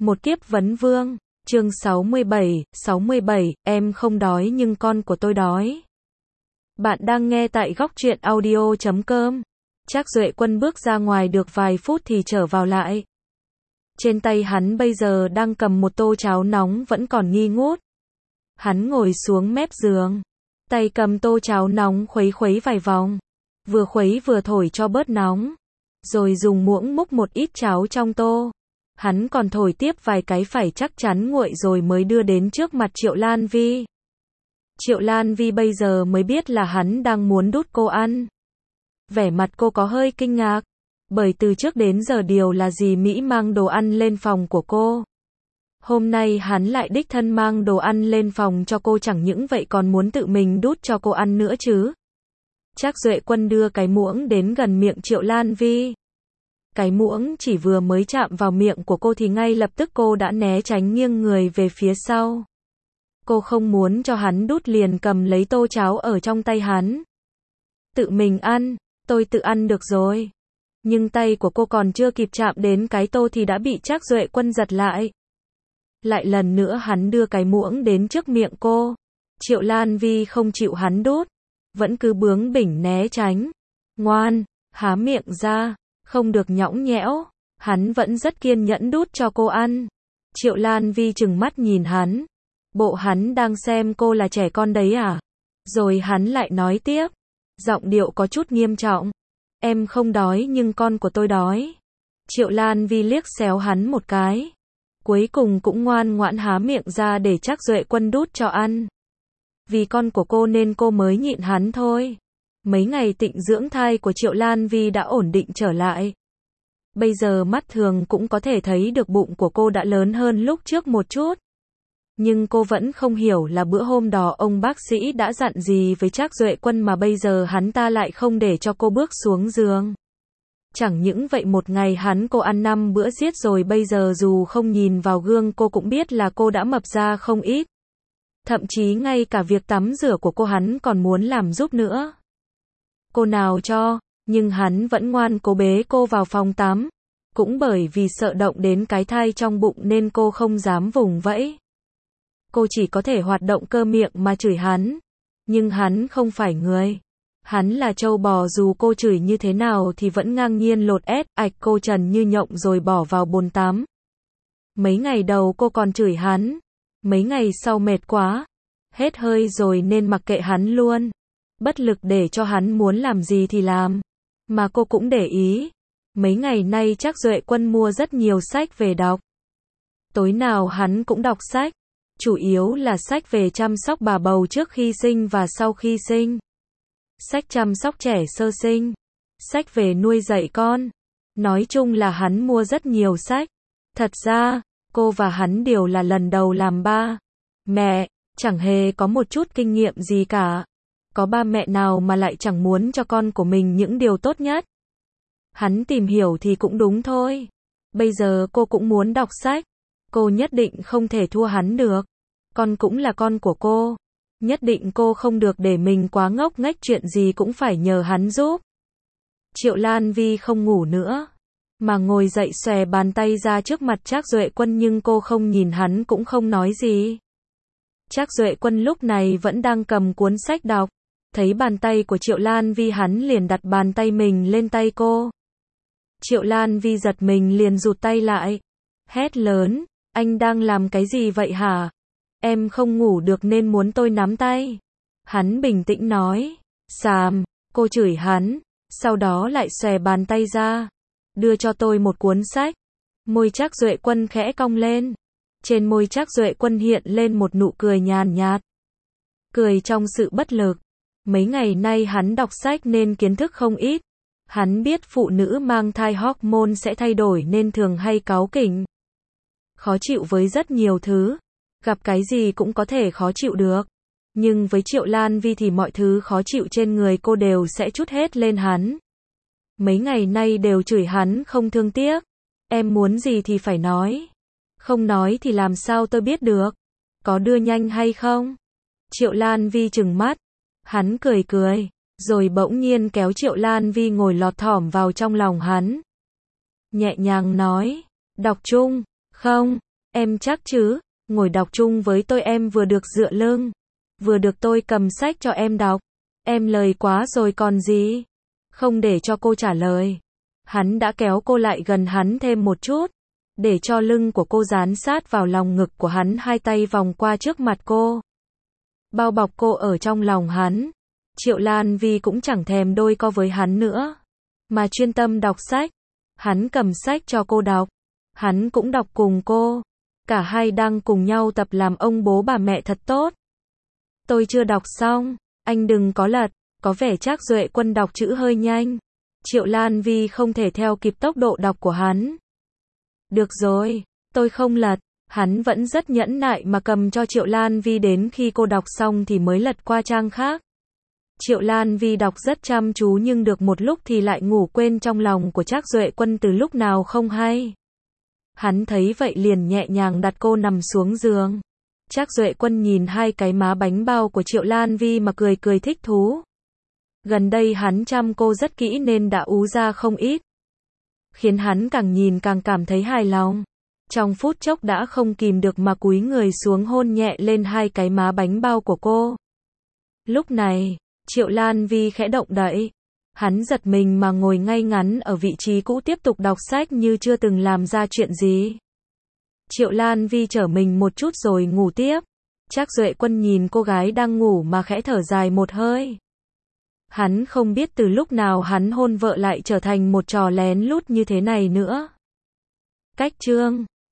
Một kiếp vấn vương, chương 67, em không đói nhưng con của tôi đói. Bạn đang nghe tại góc truyện audio.com. Trác Duệ Quân bước ra ngoài được vài phút thì trở vào lại. Trên tay hắn bây giờ đang cầm một tô cháo nóng vẫn còn nghi ngút. Hắn ngồi xuống mép giường, tay cầm tô cháo nóng khuấy khuấy vài vòng, vừa khuấy vừa thổi cho bớt nóng, rồi dùng muỗng múc một ít cháo trong tô. Hắn còn thổi tiếp vài cái phải chắc chắn nguội rồi mới đưa đến trước mặt Triệu Lan Vi. Triệu Lan Vi bây giờ mới biết là hắn đang muốn đút cô ăn. Vẻ mặt cô có hơi kinh ngạc, bởi từ trước đến giờ điều là dì Mỹ mang đồ ăn lên phòng của cô. Hôm nay hắn lại đích thân mang đồ ăn lên phòng cho cô, chẳng những vậy còn muốn tự mình đút cho cô ăn nữa chứ. Trác Duệ Quân đưa cái muỗng đến gần miệng Triệu Lan Vi. Cái muỗng chỉ vừa mới chạm vào miệng của cô thì ngay lập tức cô đã né tránh nghiêng người về phía sau. Cô không muốn cho hắn đút liền cầm lấy tô cháo ở trong tay hắn. Tự mình ăn, tôi tự ăn được rồi. Nhưng tay của cô còn chưa kịp chạm đến cái tô thì đã bị Trác Duệ Quân giật lại. Lại lần nữa hắn đưa cái muỗng đến trước miệng cô. Triệu Lan Vi không chịu hắn đút, vẫn cứ bướng bỉnh né tránh. Ngoan, há miệng ra, không được nhõng nhẽo. Hắn vẫn rất kiên nhẫn đút cho cô ăn. Triệu Lan Vi trừng mắt nhìn hắn. Bộ hắn đang xem cô là trẻ con đấy à? Rồi hắn lại nói tiếp, giọng điệu có chút nghiêm trọng. Em không đói nhưng con của tôi đói. Triệu Lan Vi liếc xéo hắn một cái. Cuối cùng cũng ngoan ngoãn há miệng ra để Trác Duệ Quân đút cho ăn. Vì con của cô nên cô mới nhịn hắn thôi. Mấy ngày tịnh dưỡng thai của Triệu Lan Vi đã ổn định trở lại. Bây giờ mắt thường cũng có thể thấy được bụng của cô đã lớn hơn lúc trước một chút. Nhưng cô vẫn không hiểu là bữa hôm đó ông bác sĩ đã dặn gì với Trác Duệ Quân mà bây giờ hắn ta lại không để cho cô bước xuống giường. Chẳng những vậy một ngày hắn cô ăn 5 bữa giết rồi, bây giờ dù không nhìn vào gương cô cũng biết là cô đã mập ra không ít. Thậm chí ngay cả việc tắm rửa của cô hắn còn muốn làm giúp nữa. Cô nào cho, nhưng hắn vẫn ngoan cố bế cô vào phòng tắm. Cũng bởi vì sợ động đến cái thai trong bụng nên cô không dám vùng vẫy. Cô chỉ có thể hoạt động cơ miệng mà chửi hắn. Nhưng hắn không phải người. Hắn là trâu bò, dù cô chửi như thế nào thì vẫn ngang nhiên lột ép, ạch cô trần như nhộng rồi bỏ vào bồn tắm. Mấy ngày đầu cô còn chửi hắn. Mấy ngày sau mệt quá, hết hơi rồi nên mặc kệ hắn luôn. Bất lực để cho hắn muốn làm gì thì làm. Mà cô cũng để ý. Mấy ngày nay Trác Duệ Quân mua rất nhiều sách về đọc. Tối nào hắn cũng đọc sách. Chủ yếu là sách về chăm sóc bà bầu trước khi sinh và sau khi sinh. Sách chăm sóc trẻ sơ sinh. Sách về nuôi dạy con. Nói chung là hắn mua rất nhiều sách. Thật ra, cô và hắn đều là lần đầu làm ba mẹ, chẳng hề có một chút kinh nghiệm gì cả. Có ba mẹ nào mà lại chẳng muốn cho con của mình những điều tốt nhất. Hắn tìm hiểu thì cũng đúng thôi. Bây giờ cô cũng muốn đọc sách. Cô nhất định không thể thua hắn được. Con cũng là con của cô. Nhất định cô không được để mình quá ngốc nghếch, chuyện gì cũng phải nhờ hắn giúp. Triệu Lan Vi không ngủ nữa, mà ngồi dậy xòe bàn tay ra trước mặt Trác Duệ Quân, nhưng cô không nhìn hắn cũng không nói gì. Trác Duệ Quân lúc này vẫn đang cầm cuốn sách đọc. Thấy bàn tay của Triệu Lan Vi hắn liền đặt bàn tay mình lên tay cô. Triệu Lan Vi giật mình liền rụt tay lại. Hét lớn, anh đang làm cái gì vậy hả? Em không ngủ được nên muốn tôi nắm tay. Hắn bình tĩnh nói. Xàm, cô chửi hắn, sau đó lại xòe bàn tay ra. Đưa cho tôi một cuốn sách. Môi Trác Duệ Quân khẽ cong lên. Trên môi Trác Duệ Quân hiện lên một nụ cười nhàn nhạt. Cười trong sự bất lực. Mấy ngày nay hắn đọc sách nên kiến thức không ít. Hắn biết phụ nữ mang thai hormone sẽ thay đổi nên thường hay cáu kỉnh. Khó chịu với rất nhiều thứ. Gặp cái gì cũng có thể khó chịu được. Nhưng với Triệu Lan Vi thì mọi thứ khó chịu trên người cô đều sẽ trút hết lên hắn. Mấy ngày nay đều chửi hắn không thương tiếc. Em muốn gì thì phải nói. Không nói thì làm sao tôi biết được. Có đưa nhanh hay không? Triệu Lan Vi trừng mắt. Hắn cười cười. Rồi bỗng nhiên kéo Triệu Lan Vi ngồi lọt thỏm vào trong lòng hắn. Nhẹ nhàng nói. Đọc chung. Không. Em chắc chứ, ngồi đọc chung với tôi em vừa được dựa lưng, vừa được tôi cầm sách cho em đọc. Em lời quá rồi còn gì? Không để cho cô trả lời. Hắn đã kéo cô lại gần hắn thêm một chút, để cho lưng của cô dán sát vào lòng ngực của hắn, hai tay vòng qua trước mặt cô, bao bọc cô ở trong lòng hắn. Triệu Lan Vi cũng chẳng thèm đôi co với hắn nữa, mà chuyên tâm đọc sách. Hắn cầm sách cho cô đọc, hắn cũng đọc cùng cô. Cả hai đang cùng nhau tập làm ông bố bà mẹ thật tốt. Tôi chưa đọc xong, anh đừng có lật. Có vẻ Trác Duệ Quân đọc chữ hơi nhanh. Triệu Lan Vi không thể theo kịp tốc độ đọc của hắn. Được rồi, tôi không lật. Hắn vẫn rất nhẫn nại mà cầm cho Triệu Lan Vi đến khi cô đọc xong thì mới lật qua trang khác. Triệu Lan Vi đọc rất chăm chú nhưng được một lúc thì lại ngủ quên trong lòng của Trác Duệ Quân từ lúc nào không hay. Hắn thấy vậy liền nhẹ nhàng đặt cô nằm xuống giường. Trác Duệ Quân nhìn hai cái má bánh bao của Triệu Lan Vi mà cười cười thích thú. Gần đây hắn chăm cô rất kỹ nên đã ú ra không ít, khiến hắn càng nhìn càng cảm thấy hài lòng. Trong phút chốc đã không kìm được mà cúi người xuống hôn nhẹ lên hai cái má bánh bao của cô. Lúc này, Triệu Lan Vi khẽ động đậy. Hắn giật mình mà ngồi ngay ngắn ở vị trí cũ tiếp tục đọc sách như chưa từng làm ra chuyện gì. Triệu Lan Vi trở mình một chút rồi ngủ tiếp. Trác Duệ Quân nhìn cô gái đang ngủ mà khẽ thở dài một hơi. Hắn không biết từ lúc nào hắn hôn vợ lại trở thành một trò lén lút như thế này nữa. Cách chương